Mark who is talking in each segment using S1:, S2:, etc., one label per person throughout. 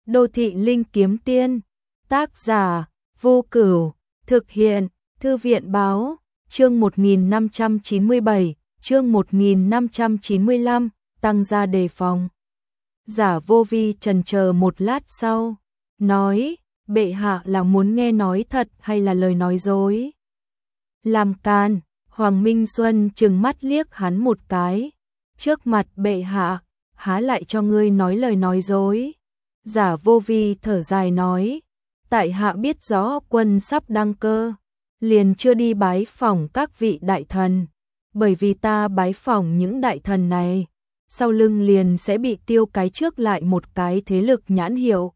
S1: Đô thị linh kiếm tiên, tác giả Vô Cửu, thực hiện Thư viện báo, chương 1597, chương 1595, tăng gia đề phòng. Giả Vô Vi chần chờ một lát sau, nói, bệ hạ là muốn nghe nói thật hay là lời nói dối? Làm can, Hoàng Minh Xuân trừng mắt liếc hắn một cái, trước mặt bệ hạ, há lại cho ngươi nói lời nói dối? Giả Vô Vi thở dài nói, tại hạ biết rõ quân sắp đăng cơ, liền chưa đi bái phỏng các vị đại thần, bởi vì ta bái phỏng những đại thần này, sau lưng liền sẽ bị tiêu cái trước lại một cái thế lực nhãn hiệu.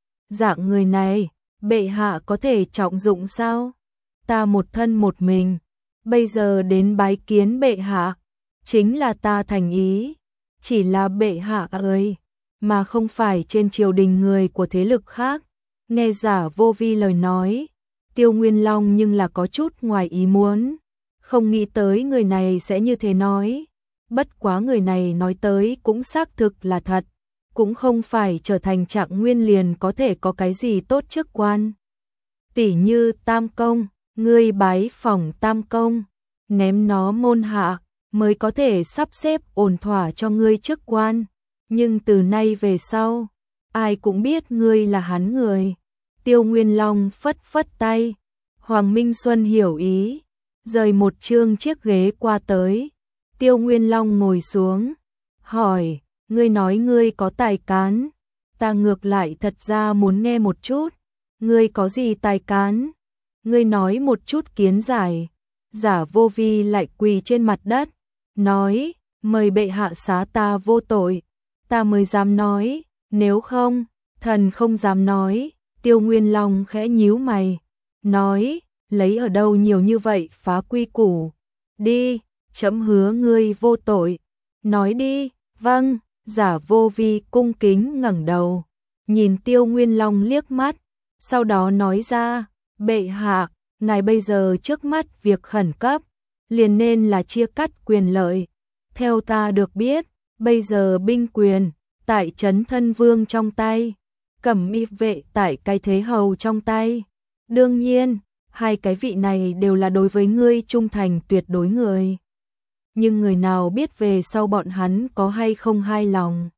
S1: Dạng người này, bệ hạ có thể trọng dụng sao? Ta một thân một mình, bây giờ đến bái kiến bệ hạ, chính là ta thành ý, chỉ là bệ hạ ơi, mà không phải trên triều đình người của thế lực khác. Nghe Giả Vô Vi lời nói, Tiêu Nguyên Long nhưng là có chút ngoài ý muốn, không nghĩ tới người này sẽ như thế nói. Bất quá người này nói tới cũng xác thực là thật, cũng không phải trở thành Trạng Nguyên liền có thể có cái gì tốt chức quan. Tỷ như Tam Công, ngươi bái phỏng Tam Công, ném nó môn hạ, mới có thể sắp xếp ổn thỏa cho ngươi chức quan, nhưng từ nay về sau, ai cũng biết ngươi là hắn người. Tiêu Nguyên Long phất phất tay, Hoàng Minh Xuân hiểu ý, rời một chương chiếc ghế qua tới. Tiêu Nguyên Long ngồi xuống, hỏi, ngươi nói ngươi có tài cán, ta ngược lại thật ra muốn nghe một chút, ngươi có gì tài cán? Ngươi nói một chút kiến giải. Giả Vô Vi lại quỳ trên mặt đất, nói, mời bệ hạ xá ta vô tội, ta mới dám nói, nếu không, thần không dám nói. Tiêu Nguyên Long khẽ nhíu mày, nói, lấy ở đâu nhiều như vậy phá quy củ, đi, trẫm hứa ngươi vô tội, nói đi. Vâng. Giả Vô Vi cung kính ngẩng đầu, nhìn Tiêu Nguyên Long liếc mắt, sau đó nói ra, bệ hạ, ngài bây giờ trước mắt việc khẩn cấp, liền nên là chia cắt quyền lợi. Theo ta được biết, bây giờ binh quyền tại Trấn Thân Vương trong tay, Cẩm Y vệ tại cái Thế Hầu trong tay. Đương nhiên, hai cái vị này đều là đối với ngươi trung thành tuyệt đối người. Nhưng người nào biết về sau bọn hắn có hay không hài lòng?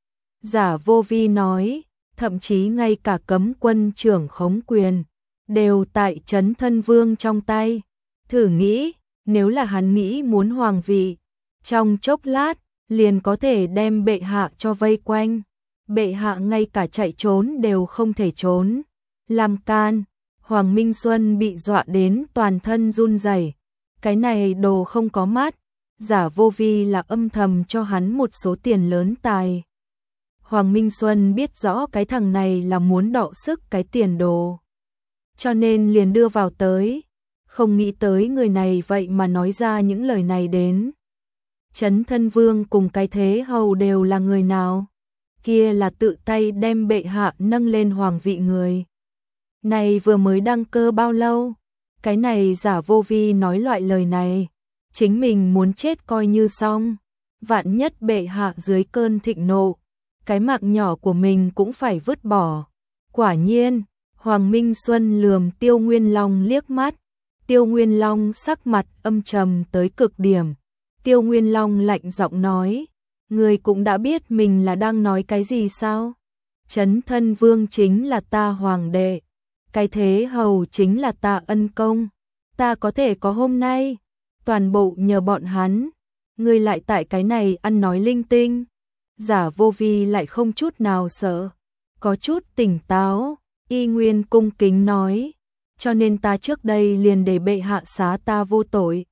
S1: Giả Vô Vi nói, thậm chí ngay cả cấm quân trưởng khống quyền đều tại Trấn Thân Vương trong tay. Thử nghĩ, nếu là hắn nghĩ muốn hoàng vị, trong chốc lát liền có thể đem bệ hạ cho vây quanh. Bệ hạ ngay cả chạy trốn đều không thể trốn. Làm can, Hoàng Minh Xuân bị dọa đến toàn thân run rẩy. Cái này đồ không có mắt. Giả Vô Vi là âm thầm cho hắn một số tiền lớn tài. Hoàng Minh Xuân biết rõ cái thằng này là muốn đọ sức cái tiền đồ, cho nên liền đưa vào tới. Không nghĩ tới người này vậy mà nói ra những lời này đến. Trấn Thân Vương cùng cái Thế Hầu đều là người nào? Kia là tự tay đem bệ hạ nâng lên hoàng vị người. Này vừa mới đăng cơ bao lâu? Cái này Giả Vô Vi nói loại lời này, chính mình muốn chết coi như xong. Vạn nhất bệ hạ dưới cơn thịnh nộ, cái mạng nhỏ của mình cũng phải vứt bỏ. Quả nhiên, Hoàng Minh Xuân lườm Tiêu Nguyên Long liếc mắt. Tiêu Nguyên Long sắc mặt âm trầm tới cực điểm. Tiêu Nguyên Long lạnh giọng nói, người cũng đã biết mình là đang nói cái gì sao? Trấn Thân Vương chính là ta hoàng đệ, cái Thế Hầu chính là ta ân công, ta có thể có hôm nay, toàn bộ nhờ bọn hắn. Ngươi lại tại cái này ăn nói linh tinh. Giả Vô Vi lại không chút nào sợ, có chút tỉnh táo, y nguyên cung kính nói, cho nên ta trước đây liền để bệ hạ xá ta vô tội.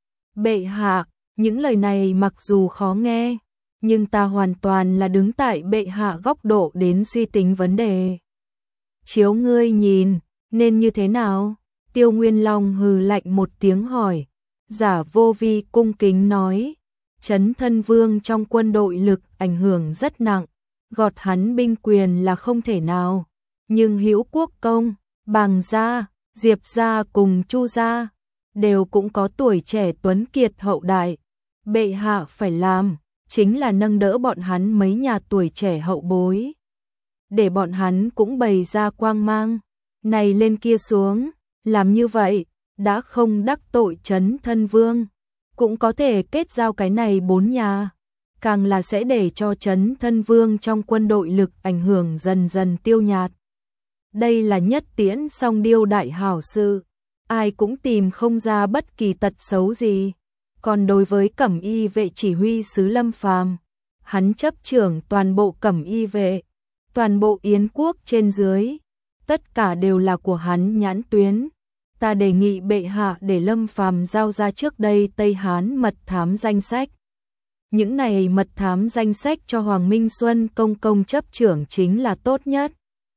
S1: Bệ hạ, những lời này mặc dù khó nghe, nhưng ta hoàn toàn là đứng tại bệ hạ góc độ đến suy tính vấn đề. Chiếu ngươi nhìn, nên như thế nào? Tiêu Nguyên Long hừ lạnh một tiếng hỏi. Giả Vô Vi cung kính nói, Trấn Thân Vương trong quân đội lực ảnh hưởng rất nặng, gọt hắn binh quyền là không thể nào. Nhưng Hữu Quốc Công, Bàng gia, Diệp gia cùng Chu gia đều cũng có tuổi trẻ tuấn kiệt hậu đại. Bệ hạ phải làm chính là nâng đỡ bọn hắn mấy nhà tuổi trẻ hậu bối. để bọn hắn cũng bày ra quang mang, này lên kia xuống, làm như vậy, đã không đắc tội Trấn Thân Vương, cũng có thể kết giao cái này 4 nhà, càng là sẽ để cho Trấn Thân Vương trong quân đội lực ảnh hưởng dần dần tiêu nhạt. Đây là nhất tiễn song điêu đại hảo sự, ai cũng tìm không ra bất kỳ tật xấu gì. Còn đối với Cẩm Y vệ chỉ huy sứ Lâm Phàm, hắn chấp trưởng toàn bộ Cẩm Y vệ, toàn bộ Yến quốc trên dưới, tất cả đều là của hắn nhãn tuyến. Ta đề nghị bệ hạ để Lâm Phàm giao ra trước đây Tây Hán mật thám danh sách. Những này mật thám danh sách cho Hoàng Minh Xuân công công chấp trưởng chính là tốt nhất.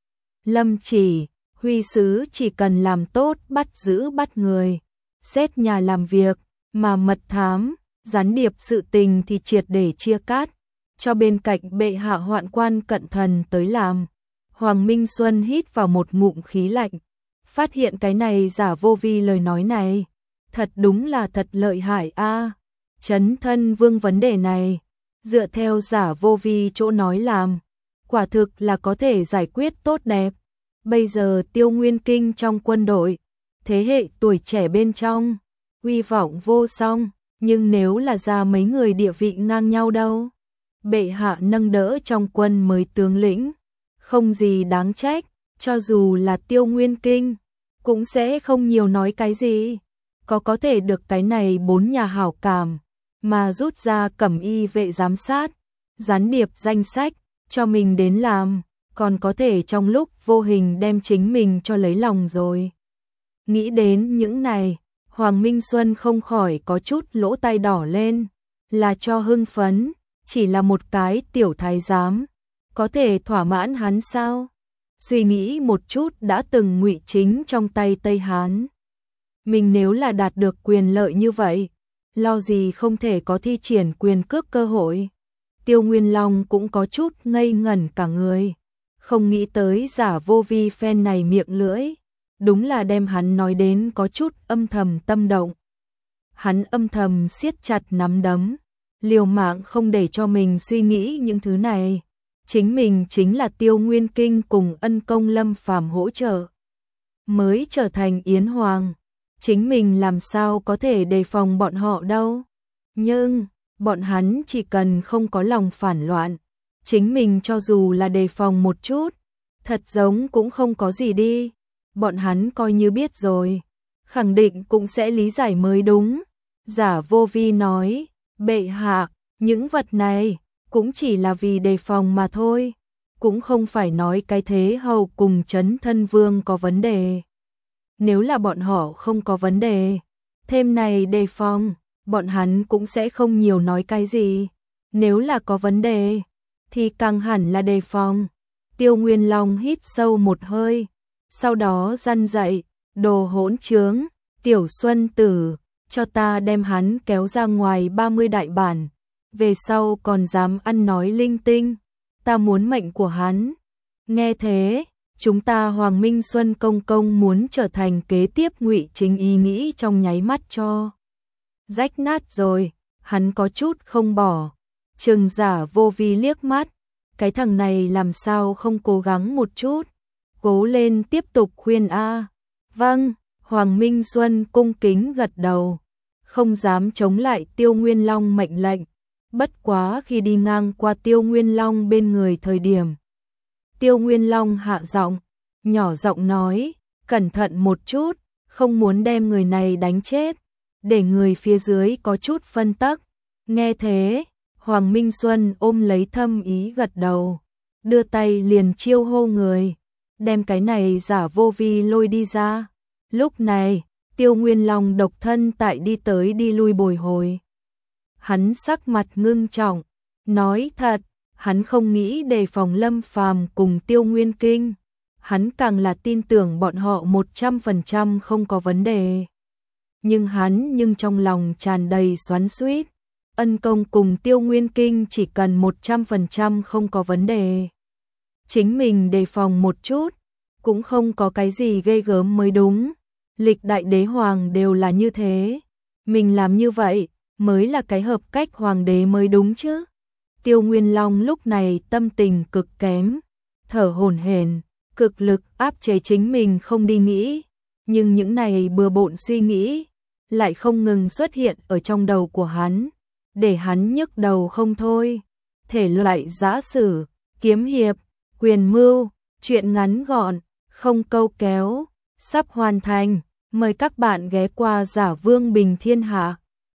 S1: Lâm chỉ, huy sứ chỉ cần làm tốt bắt giữ bắt người, xét nhà làm việc, mà mật thám, gián điệp sự tình thì triệt để chia cắt, cho bên cạnh bệ hạ hoạn quan cận thần tới làm. Hoàng Minh Xuân hít vào một ngụm khí lạnh, phát hiện cái này giả vô vi lời nói này, thật đúng là thật lợi hại a. Trấn Thân Vương vấn đề này, dựa theo giả vô vi chỗ nói làm, quả thực là có thể giải quyết tốt đẹp. Bây giờ Tiêu Nguyên Kinh trong quân đội, thế hệ tuổi trẻ bên trong, uy vọng vô song, nhưng nếu là ra mấy người địa vị ngang nhau đâu. Bệ hạ nâng đỡ trong quân mới tướng lĩnh, không gì đáng trách, cho dù là Tiêu Nguyên Kinh, cũng sẽ không nhiều nói cái gì. Có thể được cái này 4 nhà hảo cảm, mà rút ra Cẩm Y vệ giám sát, gián điệp danh sách, cho mình đến làm, còn có thể trong lúc vô hình đem chính mình cho lấy lòng rồi. Nghĩ đến những này, Hoàng Minh Xuân không khỏi có chút lỗ tai đỏ lên, là cho hưng phấn, chỉ là một cái tiểu thái giám, có thể thỏa mãn hắn sao? Suy nghĩ một chút đã từng ngụy chính trong tay Tây Hán. Mình nếu là đạt được quyền lợi như vậy, lo gì không thể có thi triển quyền cước cơ hội. Tiêu Nguyên Long cũng có chút ngây ngẩn cả người, không nghĩ tới giả vô vi phen này miệng lưỡi, đúng là đem hắn nói đến có chút âm thầm tâm động. Hắn âm thầm siết chặt nắm đấm, liều mạng không để cho mình suy nghĩ những thứ này. Chính mình chính là Tiêu Nguyên Kinh cùng ân công Lâm Phàm hỗ trợ, mới trở thành Yến Hoàng. Chính mình làm sao có thể đề phòng bọn họ đâu. Nhưng, bọn hắn chỉ cần không có lòng phản loạn, chính mình cho dù là đề phòng một chút, thật giống cũng không có gì đi. Bọn hắn coi như biết rồi, khẳng định cũng sẽ lý giải mới đúng. Giả vô vi nói, bệ hạ, những vật này cũng chỉ là vì đề phòng mà thôi, cũng không phải nói cái thế hầu cùng Trấn Thân Vương có vấn đề. Nếu là bọn họ không có vấn đề, thêm này đề phòng, bọn hắn cũng sẽ không nhiều nói cái gì. Nếu là có vấn đề, thì càng hẳn là đề phòng. Tiêu Nguyên Long hít sâu một hơi, sau đó răn dậy, đồ hỗn trướng, Tiểu Xuân Tử, cho ta đem hắn kéo ra ngoài 30 đại bản, về sau còn dám ăn nói linh tinh, ta muốn mệnh của hắn. Nghe thế, chúng ta Hoàng Minh Xuân công công muốn trở thành kế tiếp ngụy chính ý nghĩ trong nháy mắt cho rách nát rồi, hắn có chút không bỏ. Trừng giả vô vi liếc mắt, cái thằng này làm sao không cố gắng một chút, cố lên tiếp tục khuyên a. Vâng, Hoàng Minh Xuân cung kính gật đầu, không dám chống lại Tiêu Nguyên Long mệnh lệnh. Bất quá khi đi ngang qua Tiêu Nguyên Long bên người thời điểm, Tiêu Nguyên Long hạ giọng, nhỏ giọng nói, cẩn thận một chút, không muốn đem người này đánh chết, để người phía dưới có chút phân tắc. Nghe thế, Hoàng Minh Xuân ôm lấy thâm ý gật đầu, đưa tay liền chiêu hô người, đem cái này giả vô vi lôi đi ra. Lúc này, Tiêu Nguyên Long độc thân tại đi tới đi lui bồi hồi. Hắn sắc mặt ngưng trọng, nói thật, hắn không nghĩ đề phòng Lâm Phàm cùng Tiêu Nguyên Kinh, hắn càng là tin tưởng bọn họ 100% không có vấn đề. Nhưng trong lòng tràn đầy xoắn xuýt, ân công cùng Tiêu Nguyên Kinh chỉ cần 100% không có vấn đề. Chính mình đề phòng một chút, cũng không có cái gì ghê gớm mới đúng. Lịch đại đế hoàng đều là như thế, mình làm như vậy mới là cái hợp cách hoàng đế mới đúng chứ. Tiêu Nguyên Long lúc này tâm tình cực kém, thở hổn hển, cực lực áp chế chính mình không đi nghĩ, nhưng những này bừa bộn suy nghĩ lại không ngừng xuất hiện ở trong đầu của hắn, để hắn nhức đầu không thôi. Thể loại giã sử, kiếm hiệp, quyền mưu, truyện ngắn gọn, không câu kéo, sắp hoàn thành. Mời các bạn ghé qua Giả Vương Bình Thiên Hạ.